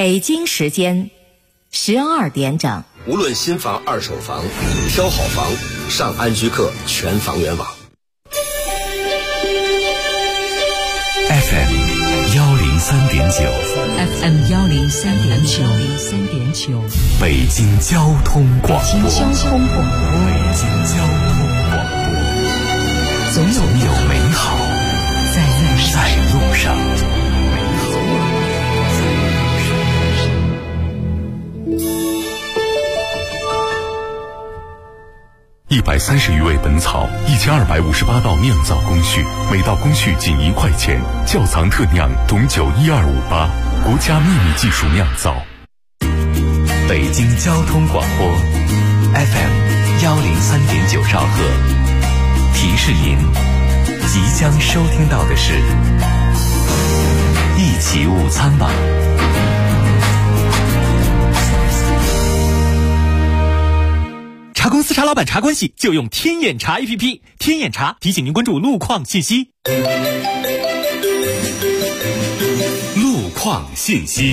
北京时间12点整。 无论新房、二手房，挑好房，上安居客全房源网。 FM 103.9， 北京交通广播，总有美好在路上。130余味本草，1258道酿造工序，每道工序仅1块钱。窖藏特酿董酒12588，国家秘密技术酿造。北京交通广播 FM 103.9兆赫，提示您即将收听到的是一起午餐吧。 茶公司茶老板茶关系就用天眼查 APP， 天眼查提醒您关注路况信息。 路况信息。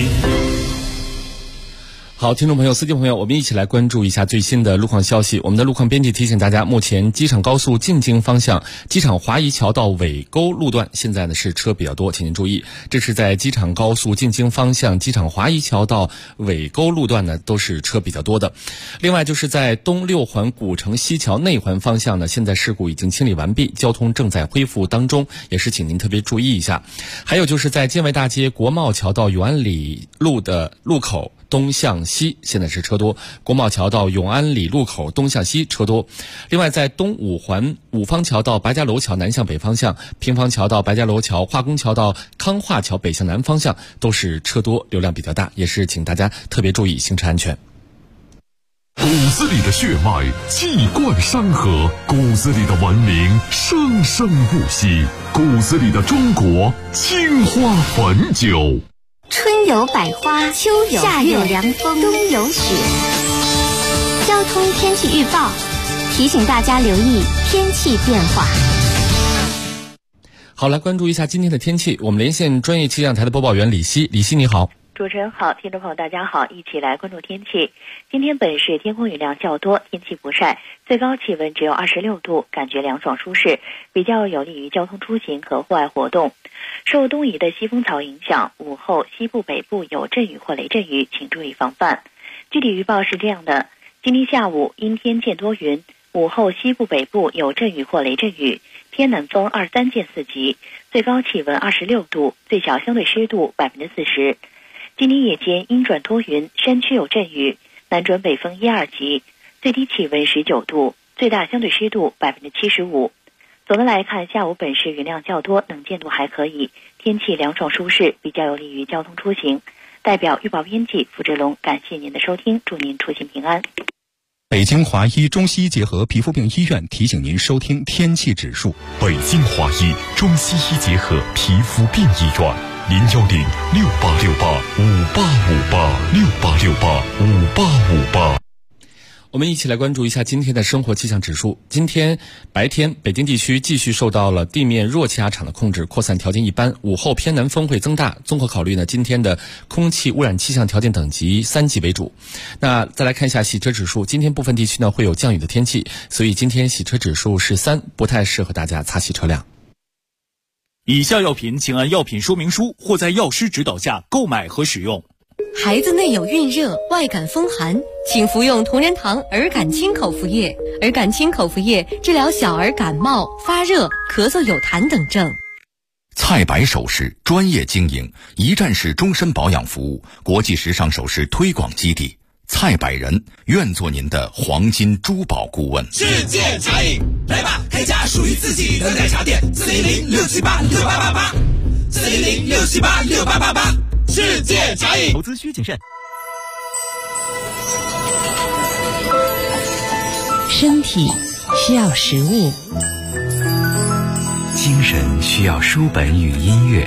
好，听众朋友、司机朋友，我们一起来关注一下最新的路况消息。我们的路况编辑提醒大家，目前机场高速进京方向机场华谊桥到尾沟路段现在呢是车比较多，请您注意，这是在机场高速进京方向机场华谊桥到尾沟路段呢都是车比较多的。另外就是在东六环古城西桥内环方向呢，现在事故已经清理完毕，交通正在恢复当中，也是请您特别注意一下。还有就是在建外大街国贸桥到永安里路的路口东向西现在是车多，国贸桥到永安里路口东向西车多。另外在东五环五方桥到白家楼桥南向北方向，平房桥到白家楼桥，化工桥到康化桥北向南方向都是车多，流量比较大，也是请大家特别注意行车安全。 骨子里的血脉气贯山河，骨子里的文明生生不息，骨子里的中国青花汾酒。 春有百花，秋有夏有凉风，冬有雪。交通天气预报提醒大家留意天气变化。 好，来关注一下今天的天气。我们连线专业气象台的播报员李希。李希你好。 主持人好，听众朋友大家好，一起来关注天气。今天本市天空雨量较多，天气不晒，最高气温只有26度，感觉凉爽舒适，比较有利于交通出行和户外活动。受东移的西风槽影响，午后西部北部有阵雨或雷阵雨，请注意防范。具体预报是这样的：今天下午阴天见多云，午后西部北部有阵雨或雷阵雨，偏南风23见4级，最高气温26度，最小相对湿度40%。今天夜间阴转多云，山区有阵雨，南转北风1、2级，最低气温19度，最大相对湿度75%。总的来看，下午本市云量较多，能见度还可以，天气凉爽舒适，比较有利于交通出行。代表预报编辑付志龙，感谢您的收听，祝您出行平安。 北京华医中西医结合皮肤病医院提醒您收听天气指数。 北京华医中西医结合皮肤病医院，0106868585858，68685858。 我们一起来关注一下今天的生活气象指数。今天白天北京地区继续受到了地面弱气压场的控制，扩散条件一般，午后偏南风会增大。综合考虑呢，今天的空气污染气象条件等级3级为主。那再来看一下洗车指数，今天部分地区呢会有降雨的天气，所以今天洗车指数是3，不太适合大家擦洗车辆。 以下药品请按药品说明书或在药师指导下购买和使用。 孩子内有孕热、外感风寒，请服用同仁堂儿感清口服液。儿感清口服液治疗小儿感冒、发热、咳嗽有痰等症。 蔡白首饰专业经营，一站式终身保养服务，国际时尚首饰推广基地。蔡百人愿做您的黄金珠宝顾问。 世界茶饮，来吧，开家属于自己的奶茶店，400-678-6888，400-678-6888，世界茶饮。 投资需谨慎。 身体需要食物， 精神需要书本与音乐，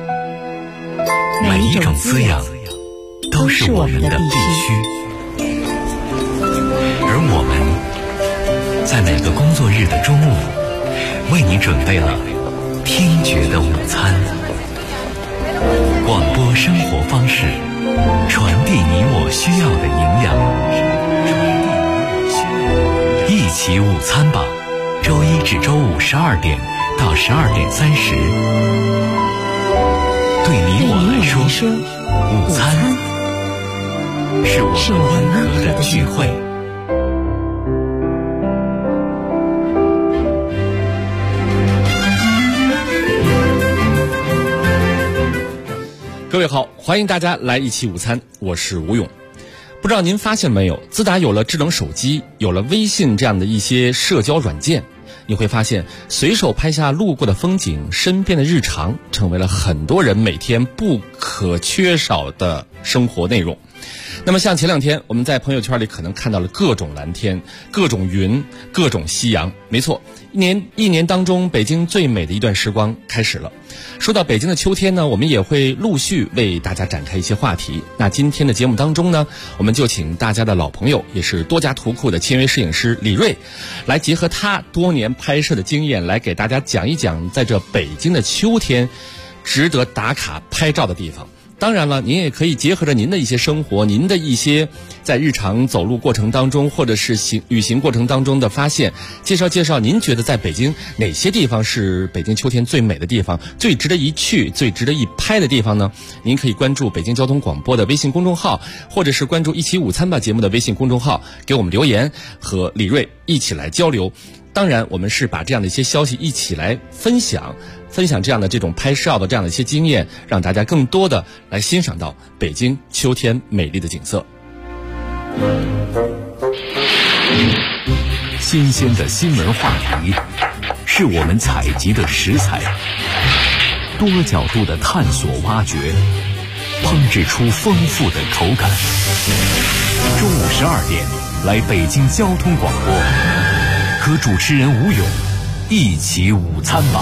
每一种滋养都是我们的必须。而我们在每个工作日的中午，为你准备了听觉的午餐。广播生活方式， 传递你我需要的营养。一起午餐吧，周一至周五12点到12点30。对你我来说，午餐是我们温和的聚会。 各位好，欢迎大家来一起午餐，我是吴勇。不知道您发现没有，自打有了智能手机，有了微信这样的一些社交软件，你会发现随手拍下路过的风景，身边的日常，成为了很多人每天不可缺少的生活内容。那么像前两天我们在朋友圈里可能看到了各种蓝天，各种云，各种夕阳。没错，一年当中北京最美的一段时光开始了。说到北京的秋天呢，我们也会陆续为大家展开一些话题。那今天的节目当中呢，我们就请大家的老朋友，也是多家图库的签约摄影师李锐，来结合他多年拍摄的经验，来给大家讲一讲在这北京的秋天值得打卡拍照的地方。当然了，您也可以结合着您的一些生活，您的一些在日常走路过程当中，或者是旅行过程当中的发现，介绍您觉得在北京哪些地方是北京秋天最美的地方，最值得一去，最值得一拍的地方呢？您可以关注北京交通广播的微信公众号，或者是关注一起午餐吧节目的微信公众号，给我们留言，和李锐一起来交流。当然我们是把这样的一些消息一起来分享这样的这种拍照的这样的一些经验，让大家更多的来欣赏到北京秋天美丽的景色。 新鲜的新闻话题是我们采集的食材，多角度的探索挖掘，烹制出丰富的口感。中午12点来北京交通广播，和主持人吴勇一起午餐吧。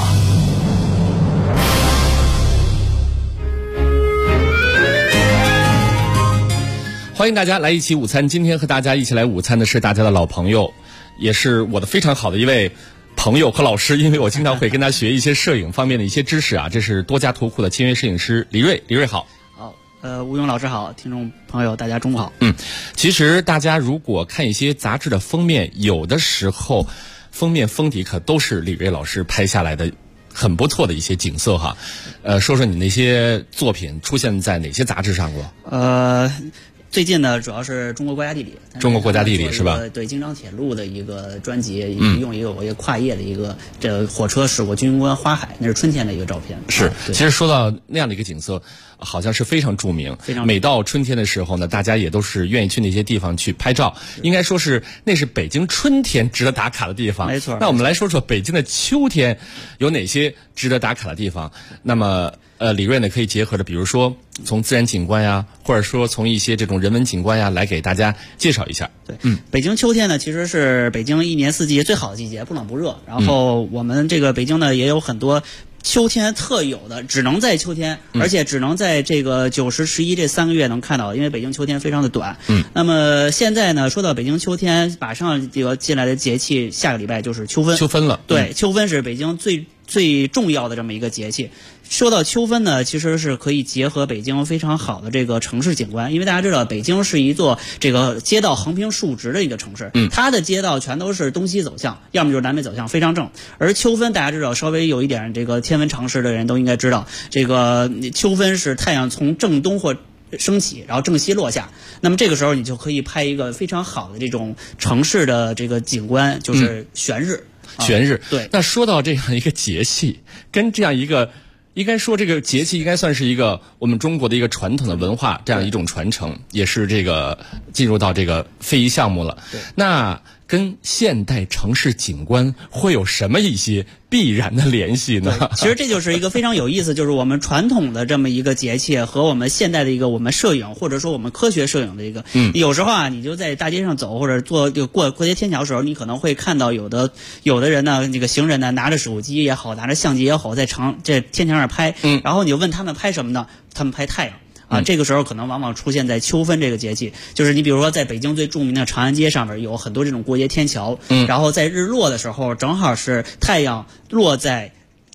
欢迎大家来一起午餐。今天和大家一起来午餐的是大家的老朋友，也是我的非常好的一位朋友和老师，因为我经常会跟他学一些摄影方面的一些知识啊。这是多家图库的签约摄影师李锐。李锐好。 好，吴勇老师好，听众朋友大家中午好。 其实大家如果看一些杂志的封面，有的时候封面封底可都是李锐老师拍下来的很不错的一些景色哈。说说你那些作品出现在哪些杂志上过？ 最近呢，主要是中国国家地理。 中国国家地理是吧？ 对，京张铁路的一个专辑，一共也有一个跨页的一个这火车驶过军营关花海，那是春天的一个照片。 是，其实说到那样的一个景色，好像是非常著名。每到春天的时候呢，大家也都是愿意去那些地方去拍照。应该说是那是北京春天值得打卡的地方。 没错。 那我们来说说北京的秋天有哪些值得打卡的地方。那么李锐呢可以结合着，比如说从自然景观呀，或者说从一些这种人文景观呀，来给大家介绍一下。 对，北京秋天呢，其实是北京一年四季最好的季节，不冷不热。然后我们这个北京呢，也有很多秋天特有的，只能在秋天，而且只能在这个9、10、11这3个月能看到，因为北京秋天非常的短。那么现在呢，说到北京秋天，马上这个进来的节气，下个礼拜就是秋分。 秋分了。 对，秋分是北京最重要的这么一个节气。说到秋分呢，其实是可以结合北京非常好的这个城市景观，因为大家知道北京是一座这个街道横平竖直的一个城市，它的街道全都是东西走向，要么就是南北走向，非常正。而秋分大家知道，稍微有一点这个天文常识的人都应该知道，这个秋分是太阳从正东或升起，然后正西落下。那么这个时候你就可以拍一个非常好的这种城市的这个景观，就是悬日。 悬日。 对。 那说到这样一个节气，跟这样一个应该说这个节气应该算是一个我们中国的一个传统的文化，这样一种传承，也是这个进入到这个非遗项目了。那跟现代城市景观会有什么一些必然的联系呢？ 其实这就是一个非常有意思，就是我们传统的这么一个节气和我们现代的一个我们摄影或者说我们科学摄影的一个，有时候啊，你就在大街上走或者过街天桥的时候，你可能会看到有的人呢，这个行人呢拿着手机也好，拿着相机也好，在这天桥上拍，然后你就问他们拍什么呢？他们拍太阳。这个时候可能往往出现在秋分这个节气，就是你比如说在北京最著名的长安街上面有很多这种过街天桥，然后在日落的时候正好是太阳落在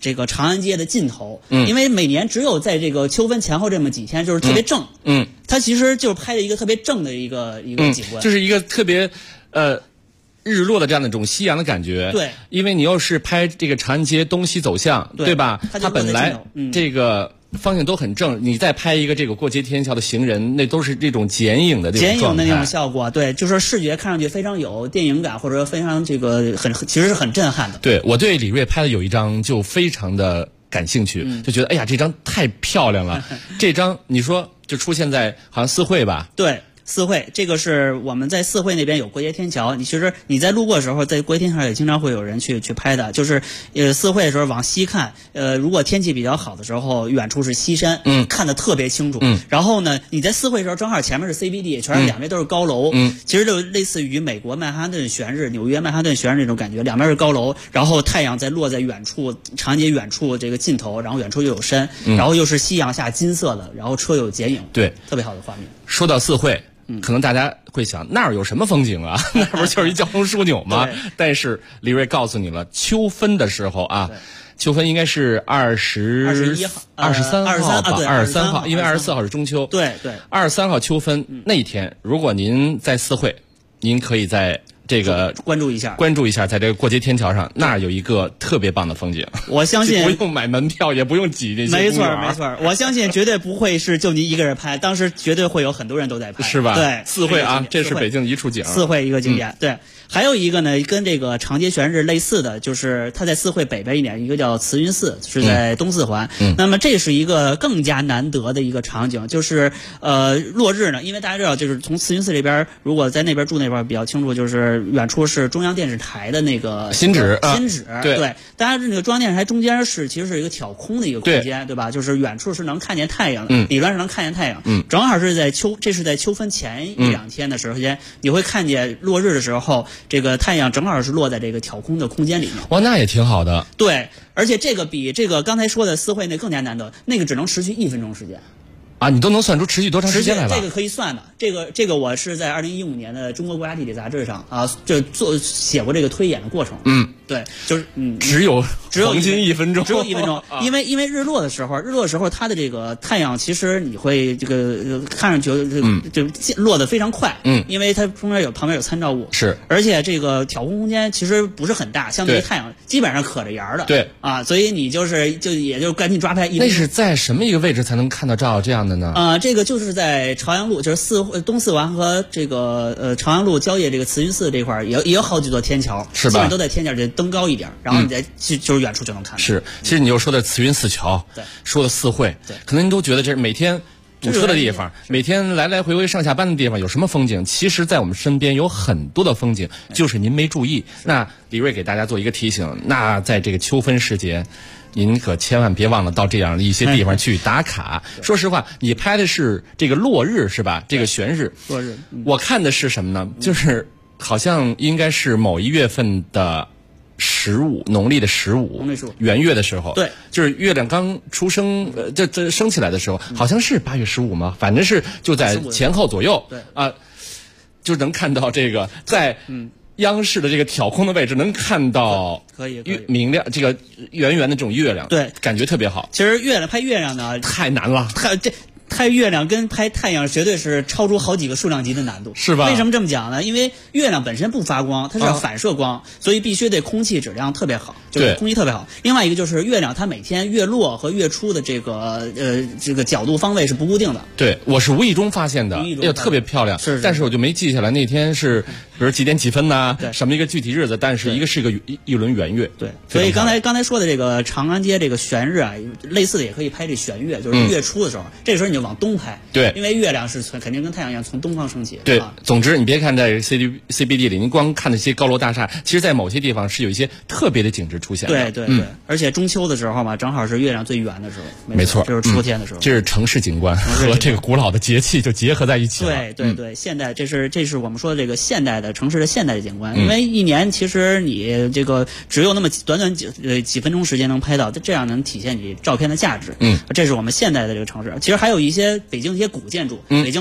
这个长安街的尽头，因为每年只有在这个秋分前后这么几天，就是特别正，它其实就是拍了一个特别正的一个景观， 就是一个特别日落的这样的一种夕阳的感觉。 对， 因为你又是拍这个长安街东西走向，对吧？它本来这个方向都很正，你再拍一个这个过街天桥的行人，那都是这种剪影的这种状态， 剪影的那种效果。对，就是视觉看上去非常有电影感，或者说非常这个其实是很震撼的。 对，我对李锐拍的有一张就非常的感兴趣，就觉得哎呀，这张太漂亮了。这张你说就出现在好像四惠吧？ 对。四惠，这个是我们在四惠那边有过街天桥，其实你在路过的时候，在过街天桥也经常会有人去拍的。就是四惠的时候往西看，如果天气比较好的时候，远处是西山，看得特别清楚。然后呢，你在四惠的时候，正好前面是 CBD， 全是两边都是高楼，其实就类似于美国曼哈顿悬日、纽约曼哈顿悬日那种感觉，两边是高楼，然后太阳在落在远处，长安街远处这个尽头，然后远处又有山，然后又是夕阳下金色的，然后车有剪影， 对， 特别好的画面。 说到四惠。可能大家会想那儿有什么风景啊？那不就是一交通枢纽吗？但是李锐告诉你了，秋分的时候啊，秋分应该是 21号、 23号吧，23号，因为24号是中秋。 对 ，23号秋分那一天，如果您在四惠，您可以在这个关注一下， 在这个过街天桥上，那儿有一个特别棒的风景。 我相信不用买门票，也不用挤这些公园。 没错，我相信绝对不会是就您一个人拍，当时绝对会有很多人都在拍， 是吧？ 对， 四惠啊，这是北京一处景。 四惠一个景点，对。还有一个呢，跟这个长街悬日类似的，就是它在四惠北边一点，一个叫慈云寺，是在东四环。那么这是一个更加难得的一个场景，就是落日呢，因为大家知道，就是从慈云寺这边，如果在那边住那边比较清楚，就是远处是中央电视台的那个新址， 对，大家那个中央电视台中间其实是一个挑空的一个空间，对吧？就是远处是能看见太阳的，理论上能看见太阳。正好是这是在秋分前一两天的时间，你会看见落日的时候。这个太阳正好是落在这个挑空的空间里面。 哇，那也挺好的。 对，而且这个比这个刚才说的四惠那更加难得，那个只能持续1分钟时间。 啊，你都能算出持续多长时间来吧？ 这个可以算的。这个我是在2015年的《中国国家地理》杂志上啊，就写过这个推演的过程。对，就是只有黄金1分钟， 只有1分钟。因为日落的时候，它的这个太阳其实你会这个看上去就落得非常快。因为它旁边有参照物。 是， 而且这个挑空空间其实不是很大，相对于太阳基本上可着沿儿的。 对啊，所以你也就赶紧抓拍1分钟。 那是在什么一个位置才能看到这样的呢？ 这个就是在朝阳路，就是东四环和这个朝阳路交界这个慈云寺这块儿也有好几座天桥， 是吧？ 基本都在天桥这登高一点，然后你再就是远处就能看到。 是，其实你又说的慈云寺桥， 对， 说的四惠， 对， 可能您都觉得这是每天堵车的地方，每天来来回回上下班的地方有什么风景？其实，在我们身边有很多的风景，就是您没注意。那李锐给大家做一个提醒，那在这个秋分时节。您可千万别忘了到这样的一些地方去打卡。说实话，你拍的是这个落日是吧？这个悬日。 落日。 我看的是什么呢？就是好像应该是某一月份的15，农历的15，圆月的时候。 对， 就是月亮刚出生，这升起来的时候，好像是8月15吗？反正是就在前后左右。 对啊，就能看到这个在央视的这个挑空的位置能看到可以明亮这个圆圆的这种月亮， 对， 感觉特别好。 其实拍月亮呢太难了， 拍月亮跟拍太阳绝对是超出好几个数量级的难度， 是吧？ 为什么这么讲呢？因为月亮本身不发光，它是要反射光，所以必须得空气质量特别好，就是空气特别好。另外一个就是月亮它每天月落和月出的这个角度方位是不固定的。 对，我是无意中发现的，特别漂亮。但是我就没记下来那天是比如几点几分呐，什么一个具体日子，但是一个是一轮圆月。 对，所以刚才说的这个长安街这个悬日啊，类似的也可以拍这悬月，就是月初的时候，这个时候你就往东拍， 对， 因为月亮是肯定跟太阳一样从东方升起。 对，总之你别看在 CBD 里，您光看那些高楼大厦，其实在某些地方是有一些特别的景致出现的。 对，而且中秋的时候嘛，正好是月亮最圆的时候。 没错， 就是秋天的时候。 这是城市景观和这个古老的节气就结合在一起了。 对，现代这是我们说的这个现代的城市的现代的景观，因为一年其实你这个只有那么短几分钟时间能拍到，这样能体现你照片的价值。这是我们现代的这个城市。其实还有一些北京一些古建筑，北京有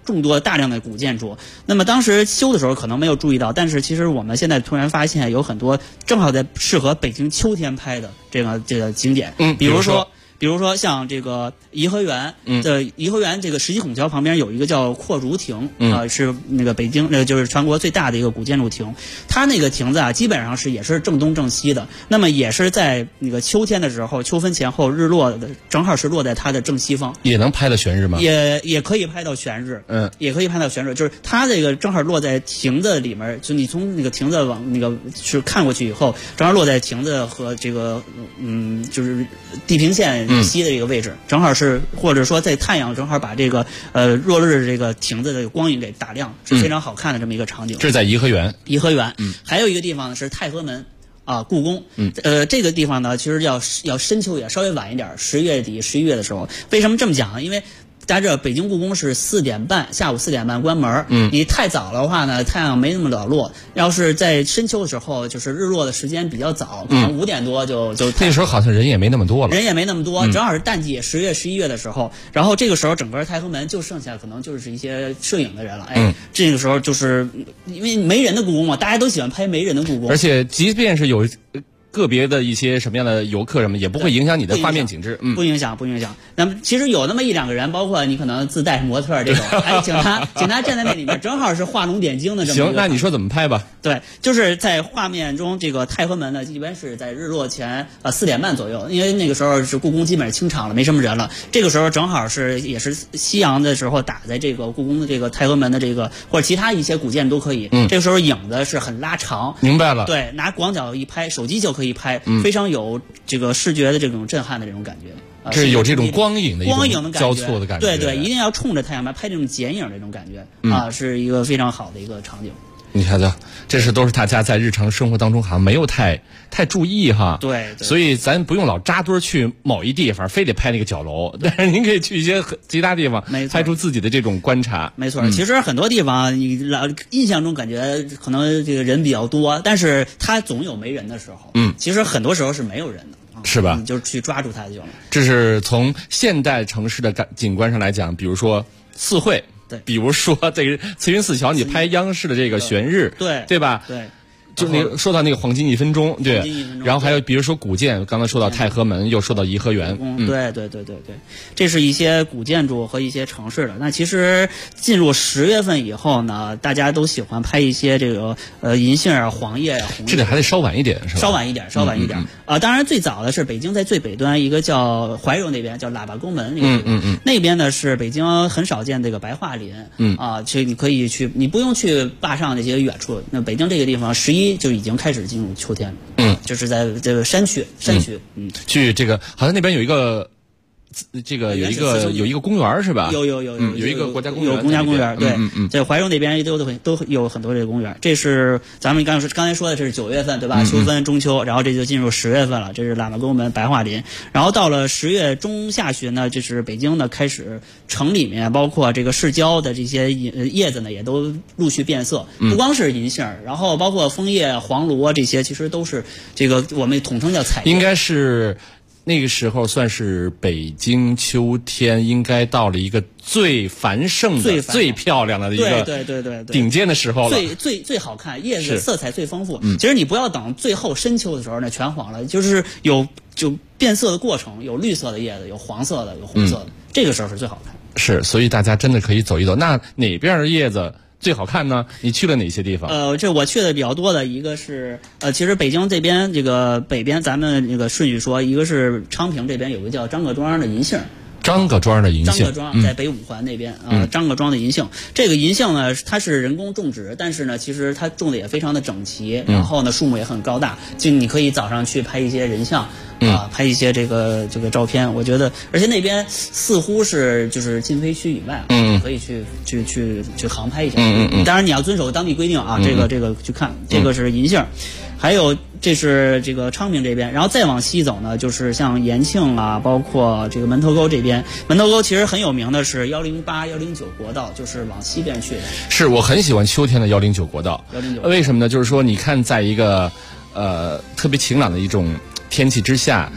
众多大量的古建筑。那么当时修的时候可能没有注意到，但是其实我们现在突然发现有很多正好在适合北京秋天拍的这个景点，比如说像这个颐和园，颐和园这个石岐孔桥旁边有一个叫阔竹亭，是那个北京就是全国最大的一个古建筑亭。它那个亭子啊，基本上也是正东正西的，那么也是在那个秋天的时候，秋分前后日落的正好是落在它的正西方。 也能拍到全日吗？ 也可以拍到全日，也可以拍到全日，就是它这个正好落在亭子里面，就你从那个亭子往那个是看过去以后，正好落在亭子和这个就是地平线西的这个位置，正好是或者说在太阳正好把这个落日这个亭子的光影给打亮，是非常好看的这么一个场景。 这是在颐和园。 颐和园，还有一个地方是太和门。故宫，这个地方呢，其实要深秋也稍微晚一点，10月底、11月的时候。为什么这么讲呢？因为大家知道北京故宫是下午4点半关门。你太早的话呢，太阳没那么早落。要是在深秋的时候，就是日落的时间比较早，可能5点多就那时候好像人也没那么多了。 人也没那么多，正好是淡季，10月、11月的时候。然后这个时候，整个太和门就剩下可能就是一些摄影的人了。这个时候就是因为没人的故宫嘛，大家都喜欢拍没人的故宫。 而且即便是有个别的一些什么样的游客什么，也不会影响你的画面景致。 不影响。那么其实有那么1-2个人，包括你可能自带模特这种，请他站在那里面，正好是画龙点睛的这么一个。 行，那你说怎么拍吧？ 对，就是在画面中，这个太和门呢，一般是在日落前4点半左右，因为那个时候是故宫基本上清场了，没什么人了。这个时候正好也是夕阳的时候打在这个故宫的这个太和门的这个或者其他一些古建都可以。这个时候影子是很拉长。 明白了。 对，拿广角一拍，手机就可以拍，非常有这个视觉的这种震撼的这种感觉。 这是有这种光影的一种交错的感觉。 对，一定要冲着太阳拍这种剪影这种感觉是一个非常好的一个场景。 你看看，这都是大家在日常生活当中好像没有太注意哈。 对。 所以咱不用老扎堆去某一地方，非得拍那个角楼，但是您可以去一些其他地方，拍出自己的这种观察。 没错，其实很多地方你印象中感觉可能这个人比较多，但是它总有没人的时候。其实很多时候是没有人的。 是吧？ 你就去抓住它就行了。 这是从现代城市的景观上来讲，比如说四惠， 对， 比如说这个慈云寺桥，你拍央视的这个悬日， 对吧？ 对。 就那个说到那个黄金1分钟，对，然后还有比如说古建，刚才说到太和门，又说到颐和园， 对，这是一些古建筑和一些城市的。那其实进入10月份以后呢，大家都喜欢拍一些这个银杏啊、黄叶啊、红叶。 这个还得稍晚一点，是吧？ 稍晚一点。当然最早的是北京在最北端一个叫怀柔那边，叫喇叭沟门那个地方，那边呢是北京很少见这个白桦林，其实你可以去，你不用去坝上那些远处。那北京这个地方11就已经开始进入秋天了，就是在这个山区， 去这个好像那边有一个。这个有一个公园是吧？ 有一个国家公园， 有国家公园，对，在怀柔那边都有很多这个公园。这是咱们刚才说的，这是9月份对吧？秋分中秋，然后这就进入10月份了，这是喇叭沟门、白桦林。然后到了10月中下旬呢，就是北京呢开始城里面包括这个市郊的这些叶子呢也都陆续变色，不光是银杏，然后包括枫叶、黄芦啊这些，其实都是这个我们统称叫彩叶。 应该是。那个时候算是北京秋天应该到了一个最繁盛的、最漂亮的一个对顶尖的时候了， 最好看，叶子色彩最丰富。其实你不要等最后深秋的时候呢全黄了，就是就变色的过程，有绿色的叶子，有黄色的，有红色的，这个时候是最好看。 是，所以大家真的可以走一走。那哪边的叶子最好看呢？你去了哪些地方？ 这我去的比较多的一个是其实北京这边这个北边，咱们这个顺序说，一个是昌平这边有个叫张各庄的银杏。 张各庄的银杏， 张各庄在北五环那边张各庄的银杏，这个银杏呢，它是人工种植，但是呢，其实它种的也非常的整齐，然后呢，树木也很高大，就你可以早上去拍一些人像拍一些这个照片，我觉得，而且那边似乎是就是禁飞区以外，可以去航拍一下，当然你要遵守当地规定啊，这个去看，这个是银杏。还有这是这个昌平这边，然后再往西走呢，就是像延庆啊，包括这个门头沟这边。门头沟其实很有名的是108、109国道，就是往西边去的。 是，我很喜欢秋天的109国道。 109 为什么呢？就是说，你看，在一个特别晴朗的一种天气之下，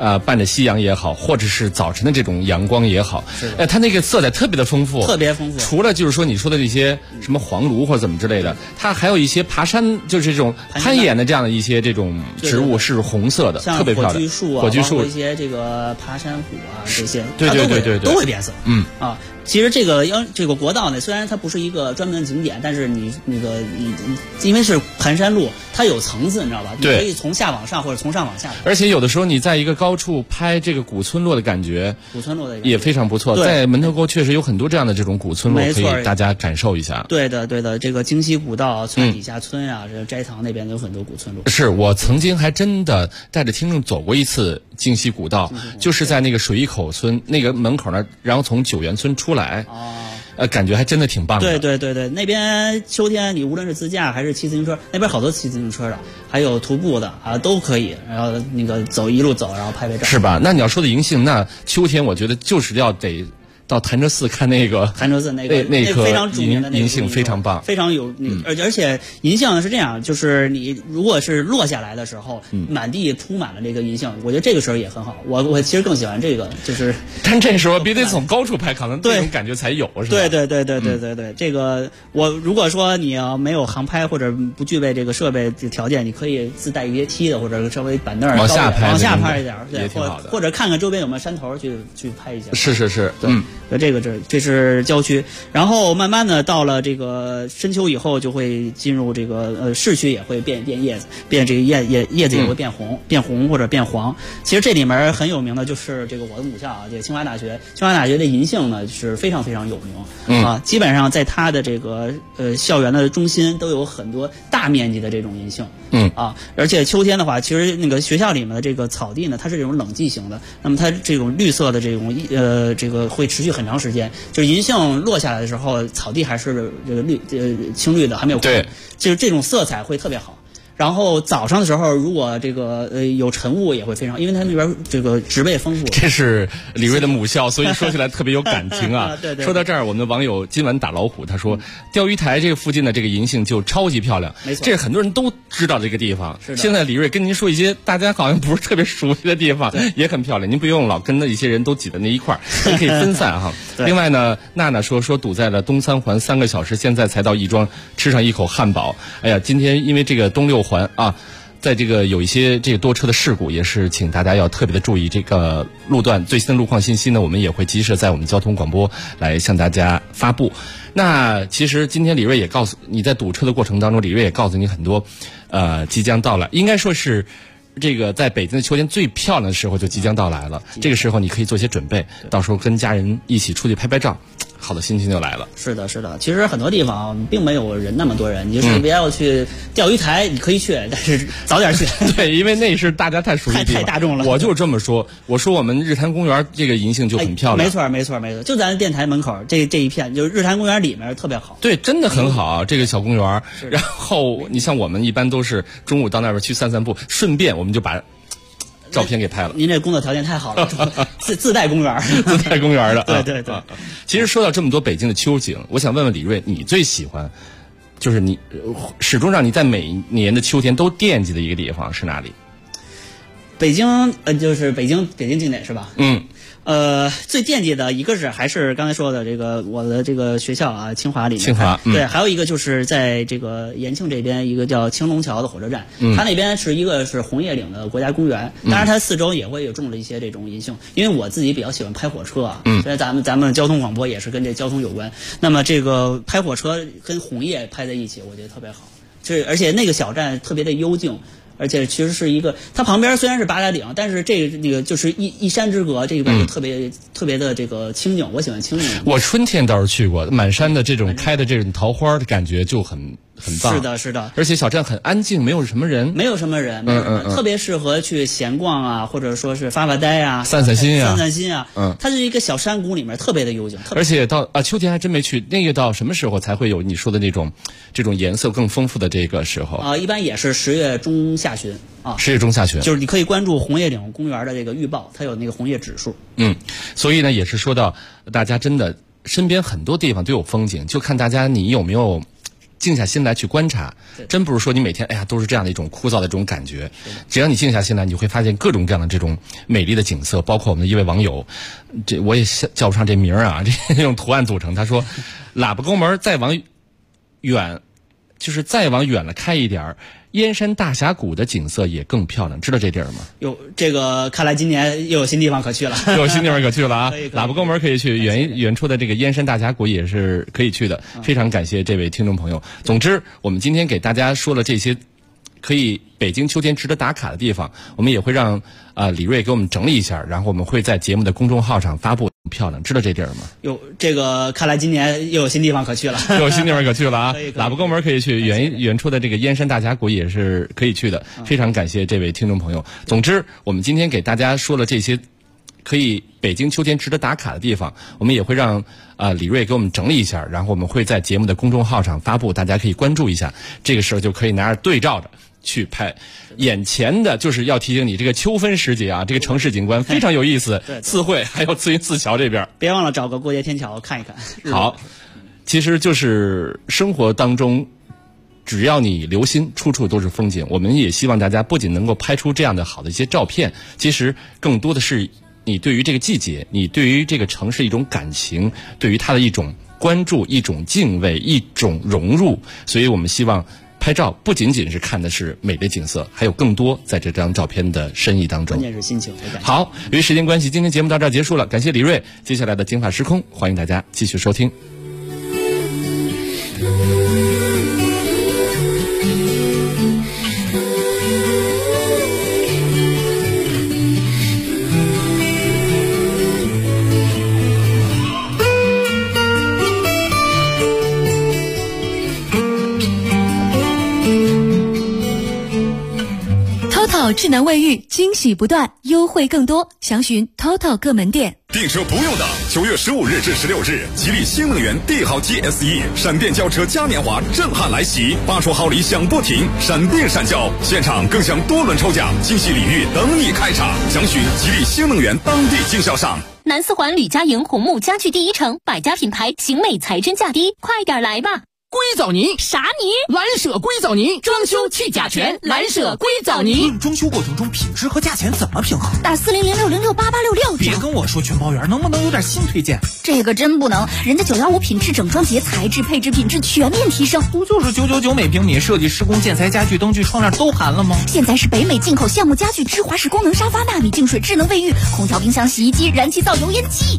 伴着夕阳也好，或者是早晨的这种阳光也好，它那个色彩特别的丰富， 特别丰富。 除了就是说你说的那些什么黄芦或者怎么之类的，它还有一些爬山，就是这种攀岩的这样的一些这种植物是红色的，特别漂亮。 火炬树啊， 火炬树一些这个爬山虎啊，这些对都会变色。其实这个国道呢，虽然它不是一个专门的景点，但是你因为是盘山路，它有层次，你知道吧？你可以从下往上或者从上往下。 而且有的时候你在一个高处拍这个古村落的感觉，也非常不错。在门头沟确实有很多这样的这种古村落，可以大家感受一下。 对的，这个京西古道、村底下村啊，这个斋堂那边有很多古村落。 是我曾经还真的带着听众走过一次京西古道，就是在那个水一口村那个门口呢，然后从九元村出来。感觉还真的挺棒的。 对，那边秋天你无论是自驾还是骑自行车，那边好多骑自行车的，还有徒步的啊，都可以。然后那个一路走，然后拍照。 是吧？那你要说的银杏，那秋天我觉得就是得到潭柘寺看那个潭柘寺那棵非常著名的银杏，非常棒， 非常有而且银杏呢是这样，就是你如果是落下来的时候，满地铺满了这个银杏，我觉得这个时候也很好。我其实更喜欢这个，就是但这时候必须得从高处拍，可能这种感觉才有，是吧？ 对，这个我如果说你要没有航拍或者不具备这个设备条件，你可以自带一些梯子或者稍微板凳往下拍一点， 也挺好的。 或者看看周边有没有山头去拍一下。 是， 这是郊区，然后慢慢的到了这个深秋以后，就会进入这个市区也会变叶子，这个叶子也会变红或者变黄。其实这里面很有名的就是这个我的母校啊，这个清华大学的银杏呢是非常非常有名啊，基本上在它的这个校园的中心都有很多大面积的这种银杏。而且秋天的话，其实那个学校里面的这个草地呢，它是这种冷季型的，那么它这种绿色的这种这个会持续很长时间。就是银杏落下来的时候，草地还是这个青绿的，还没有枯，就是这种色彩会特别好。然后早上的时候，如果这个有晨雾也会非常，因为它那边这个植被丰富。 这是李瑞的母校，所以说起来特别有感情啊。 对。 说到这儿，我们的网友今晚打老虎，他说钓鱼台这个附近的这个银杏就超级漂亮， 没错， 这很多人都知道这个地方。 是的。 现在李瑞跟您说一些大家好像不是特别熟悉的地方，也很漂亮，您不用老跟着一些人都挤在那一块儿，您可以分散哈。另外呢，娜娜说堵在了东三环3个小时，现在才到亦庄吃上一口汉堡。哎呀，今天因为这个东6环啊。在这个有一些这个多车的事故，也是请大家要特别的注意这个路段最新的路况信息呢，我们也会及时在我们交通广播来向大家发布。那其实今天李瑞也告诉你，在堵车的过程当中，李瑞也告诉你很多即将到来，应该说是这个在北京的秋天最漂亮的时候就即将到来了。这个时候你可以做些准备，到时候跟家人一起出去拍照，好的心情就来了。 是的，其实很多地方并没有那么多人，你就是不要去钓鱼台，你可以去，但是早点去。 对，因为那是大家太熟悉的地方， 太大众了。 我就这么说，我说我们日坛公园这个银杏就很漂亮。 没错，就咱电台门口这一片，就是日坛公园里面特别好。 对，真的很好啊，这个小公园。然后你像我们一般都是中午到那边去散步，顺便我们就把照片给拍了。 您这工作条件太好了，自带公园， 自带公园的。 对。 其实说到这么多北京的秋景，我想问问李瑞，你最喜欢，就是你始终让你在每年的秋天都惦记的一个地方是哪里？ 北京，就是北京境内是吧？最惦记的一个还是刚才说的这个我的这个学校啊，清华里面。 清华， 对，还有一个就是在这个延庆这边一个叫青龙桥的火车站，它那边是一个是红叶岭的国家公园，当然它四周也会有种了一些这种银杏，因为我自己比较喜欢拍火车啊，所以咱们交通广播也是跟这交通有关。那么这个拍火车跟红叶拍在一起，我觉得特别好，而且那个小站特别的幽静。而且其实是一个，它旁边虽然是八达岭，但是那个就是一山之隔，这边就特别的这个清静，我喜欢清静。 我春天倒是去过，满山的这种开的这种桃花的感觉就很棒。 是的。 而且小站很安静，没有什么人。 特别适合去闲逛啊，或者说是发呆啊， 散心啊。 它是一个小山谷里面特别的幽静。 而且到秋天还真没去，那个到什么时候才会有你说的这种颜色更丰富的这个时候？ 一般也是10月中下旬啊。 10月中下旬， 就是你可以关注红叶岭公园的这个预报，它有那个红叶指数。 所以呢，也是说到大家真的身边很多地方都有风景，就看大家你有没有静下心来去观察，真不是说你每天都是这样的一种枯燥的这种感觉。只要你静下心来，你会发现各种各样的这种美丽的景色。包括我们的一位网友，这我也叫不上这名啊，这用图案组成。他说，喇叭沟门再往远，就是再往远了开一点，燕山大峡谷的景色也更漂亮，知道这地儿吗？ 有这个，看来今年又有新地方可去了， 又有新地方可去了啊！喇叭沟门可以去，远处的这个燕山大峡谷也是可以去的。非常感谢这位听众朋友。总之，我们今天给大家说了这些可以北京秋天值得打卡的地方，我们也会让李瑞给我们整理一下，然后我们会在节目的公众号上发布。漂亮，知道这地儿吗？ 有这个，看来今年又有新地方可去了， 又有新地方可去了啊！喇叭沟门可以去，远处的这个燕山大峡谷也是可以去的。非常感谢这位听众朋友。总之，我们今天给大家说了这些可以北京秋天值得打卡的地方，我们也会让李瑞给我们整理一下，然后我们会在节目的公众号上发布，大家可以关注一下。这个时候就可以拿着对照着去拍。眼前的就是要提醒你，这个秋分时节啊，这个城市景观非常有意思，四惠还有慈云寺桥这边， 别忘了找个过街天桥看一看。 好，其实就是生活当中，只要你留心，处处都是风景。我们也希望大家不仅能够拍出这样的好的一些照片，其实更多的是你对于这个季节，你对于这个城市一种感情，对于它的一种关注，一种敬畏，一种融入。所以我们希望拍照不仅仅是看的是美的景色，还有更多在这张照片的深意当中。 关键是心情。 好，由于时间关系，今天节目到这儿结束了，感谢李瑞。接下来的金法时空，欢迎大家继续收听。 智能卫浴惊喜不断，优惠更多，详询 TOTO 各门店。 订车不用等，9月15日至16日，吉利新能源帝豪 GSE 闪电轿车嘉年华震撼来袭，8重好礼响不停，闪电闪交，现场更享多轮抽奖，惊喜礼遇等你开场，详询吉利新能源当地经销商。 南四环吕家营红木家具第一城，百家品牌，型美才真价低，快点来吧！ 硅藻泥啥泥？ 蓝舍硅藻泥，装修去甲醛，蓝舍硅藻泥。 装修过程中品质和价钱怎么平衡？ 打4006068866。 别跟我说全包圆，能不能有点新推荐？ 这个真不能，人家915品质整装节，材质配置品质全面提升。 不就是999每平米，设计施工建材家具灯具窗帘都含了吗？ 现在是北美进口项目家具，芝华士功能沙发，纳米净水智能卫浴，空调冰箱洗衣机，燃气灶油烟机。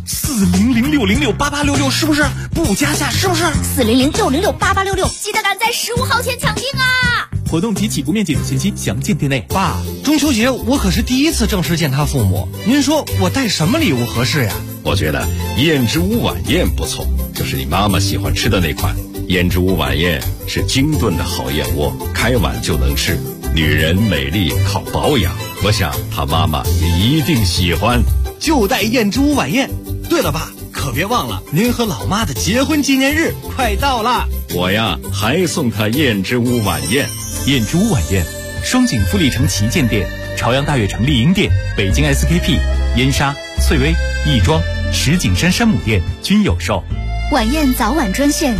4006068866是不是？不加价是不是 ？4006068866，记得赶在15号前抢订啊！ 活动及起步面积等信息详见店内。爸，中秋节我可是第一次正式见他父母，您说我带什么礼物合适呀？ 我觉得燕之屋晚宴不错，就是你妈妈喜欢吃的那款。燕之屋晚宴是精炖的好燕窝，开碗就能吃。女人美丽靠保养，我想她妈妈也一定喜欢。 就带燕之屋晚宴。对了，爸，可别忘了您和老妈的结婚纪念日快到了。 我呀，还送她燕之屋晚宴。 燕之屋晚宴，双井富力城旗舰店、朝阳大悦城丽婴店、北京 SKP、燕莎、翠微、亦庄、石景山山姆店均有售。 晚宴早晚专线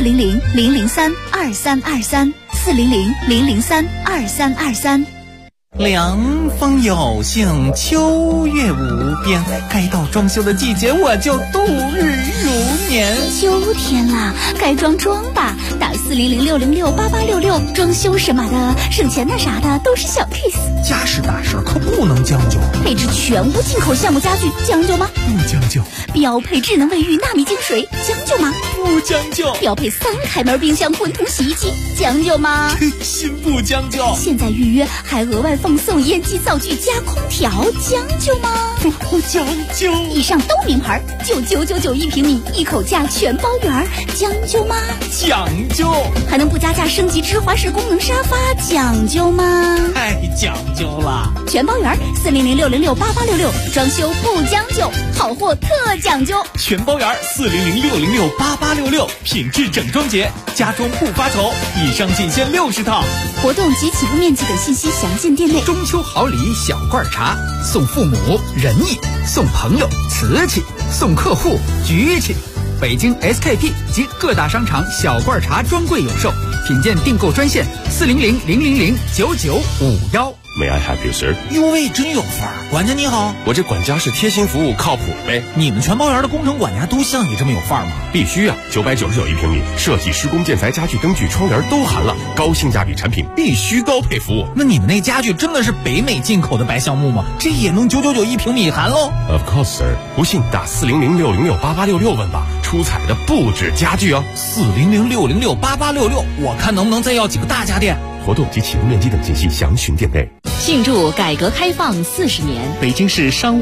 400-003-2323，400-003-2323。 凉风有幸，秋月无边，该到装修的季节，我就度日如年。 秋天啦，该装吧，打4006068866，装修什么的，省钱的啥的都是小 case。 家事大事可不能将就， 配置全屋进口项目家具，将就吗？ 不将就。 标配智能卫浴纳米净水，将就吗？ 不将就。 标配3开门冰箱滚筒洗衣机，将就吗？ 心不将就。 现在预约还额外奉送烟机灶具加空调，将就吗？ 不将就。 以上都名牌，9999一平米，一口价全包圆，将就吗？ 讲究。 还能不加价升级芝华士功能沙发，讲究吗？ 太讲究了。 全包圆，40006068866，装修不将就，好货特讲究。 全包圆，40006068866，品质整装节，家装不发愁。以上仅限60套。 活动及起步面积等信息详见店内。 中秋好礼小罐茶，送父母仁义，送朋友瓷器，送客户举起。北京 SKP 及各大商场小罐茶专柜有售， 品鉴订购专线400-000-9951。 May I help you, sir？ 哟喂，真有范儿！管家你好， 我这管家是贴心服务，靠谱呗。 你们全包园的工程管家都像你这么有范儿吗？ 必须啊！999一平米，设计、施工、建材、家具、灯具、窗帘都含了，高性价比产品必须高配服务。 那你们那家具真的是北美进口的白橡木吗？这也能999一平米含喽 ？Of course, sir。不信打400-606-8866问吧，出彩的不止家具哦。 400-606-8866，我看能不能再要几个大家电。 活动及启动面积等信息详询店内。 庆祝改革开放40年， 北京市商务